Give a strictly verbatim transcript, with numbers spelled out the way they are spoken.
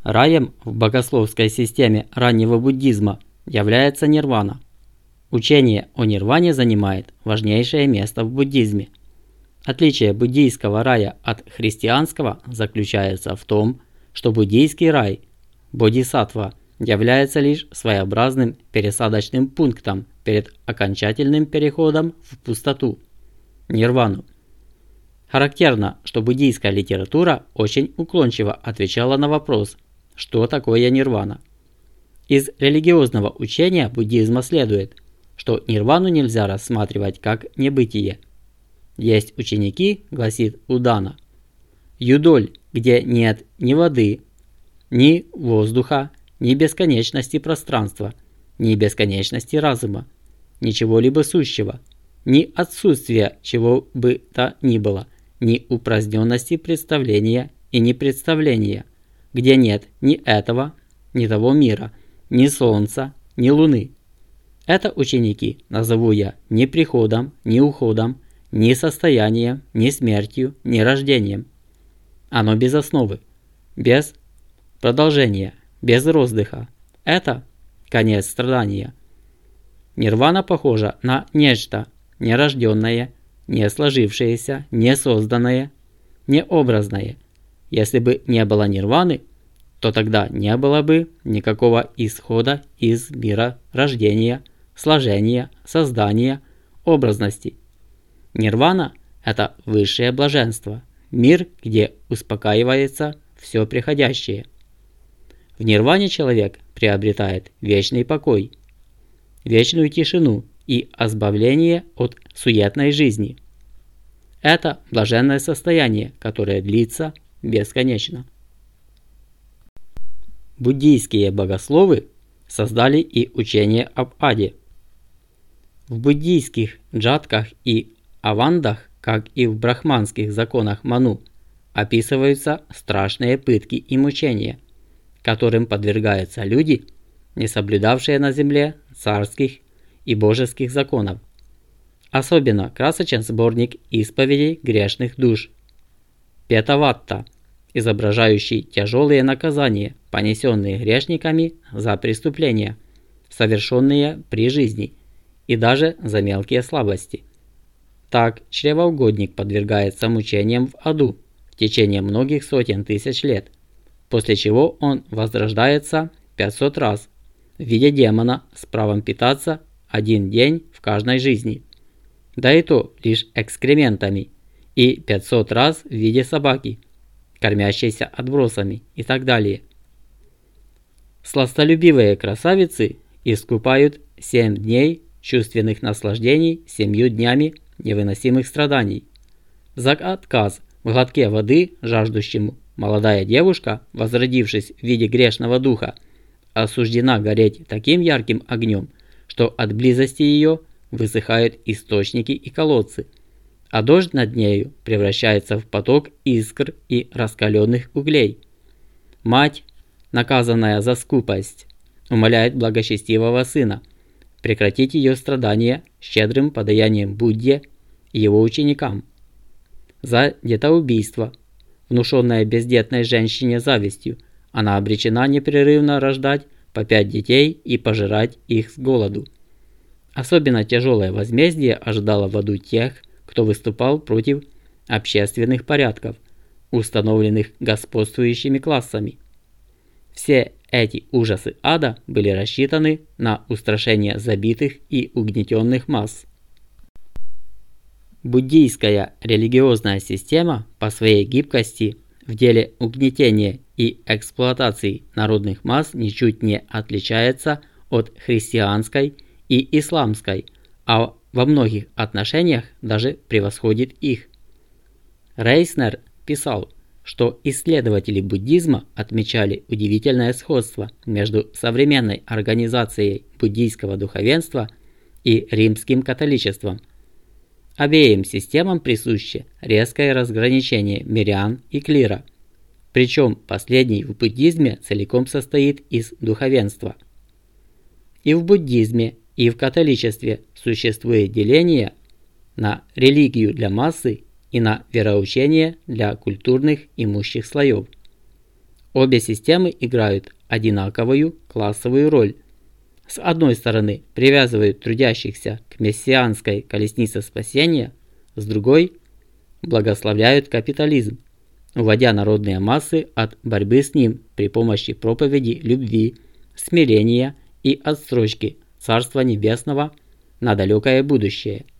Раем в богословской системе раннего буддизма является нирвана. Учение о нирване занимает важнейшее место в буддизме. Отличие буддийского рая от христианского заключается в том, что буддийский рай, бодхисаттва, является лишь своеобразным пересадочным пунктом перед окончательным переходом в пустоту, нирвану. Характерно, что буддийская литература очень уклончиво отвечала на вопрос, что такое нирвана. Из религиозного учения буддизма следует, что нирвану нельзя рассматривать как небытие. Есть ученики, гласит Удана, юдоль, где нет ни воды, ни воздуха, ни бесконечности пространства, ни бесконечности разума, ничего-либо сущего, ни отсутствия чего бы то ни было, ни упраздненности представления и непредставления, где нет ни этого, ни того мира, ни солнца, ни луны. Это ученики назову я ни приходом, ни уходом, ни состоянием, ни смертью, ни рождением. Оно без основы, без продолжения, без роздыха. Это конец страдания. Нирвана похожа на нечто нерожденное, не сложившееся, не созданное, необразное. Если бы не было нирваны, то тогда не было бы никакого исхода из мира рождения, сложения, создания, образности. Нирвана – это высшее блаженство, мир, где успокаивается все приходящее. В нирване человек приобретает вечный покой, вечную тишину и избавление от суетной жизни. Это блаженное состояние, которое длится бесконечно. Буддийские богословы создали и учение об аде. В буддийских джатках и авандах, как и в брахманских законах Ману, описываются страшные пытки и мучения, которым подвергаются люди, не соблюдавшие на земле царских и божеских законов. Особенно красочен сборник исповедей грешных душ Петаватта, изображающий тяжелые наказания, понесенные грешниками за преступления, совершенные при жизни, и даже за мелкие слабости. Так чревоугодник подвергается мучениям в аду в течение многих сотен тысяч лет, после чего он возрождается пятьсот раз в виде демона с правом питаться один день в каждой жизни, да и то лишь экскрементами, и пятьсот раз в виде собаки, кормящейся отбросами и так далее. Сластолюбивые красавицы искупают семь дней чувственных наслаждений семью днями невыносимых страданий. За отказ в глотке воды жаждущему молодая девушка, возродившись в виде грешного духа, осуждена гореть таким ярким огнем, что от близости ее высыхают источники и колодцы, а дождь над нею превращается в поток искр и раскаленных углей. Мать, наказанная за скупость, умоляет благочестивого сына прекратить ее страдания щедрым подаянием Будде и его ученикам. За детоубийство, внушенное бездетной женщине завистью, она обречена непрерывно рождать по пять детей и пожирать их с голоду. Особенно тяжелое возмездие ожидало в аду тех, кто выступал против общественных порядков, установленных господствующими классами. Все эти ужасы ада были рассчитаны на устрашение забитых и угнетенных масс. Буддийская религиозная система по своей гибкости в деле угнетения и эксплуатации народных масс ничуть не отличается от христианской и исламской, а во многих отношениях даже превосходит их. Рейснер писал, что исследователи буддизма отмечали удивительное сходство между современной организацией буддийского духовенства и римским католичеством. Обеим системам присуще резкое разграничение мирян и клира, причем последний в буддизме целиком состоит из духовенства. И в буддизме, и в католичестве существует деление на религию для массы и на вероучение для культурных имущих слоев. Обе системы играют одинаковую классовую роль. С одной стороны привязывают трудящихся к мессианской колеснице спасения, с другой благословляют капитализм, уводя народные массы от борьбы с ним при помощи проповеди любви, смирения и отсрочки Царства Небесного на далекое будущее.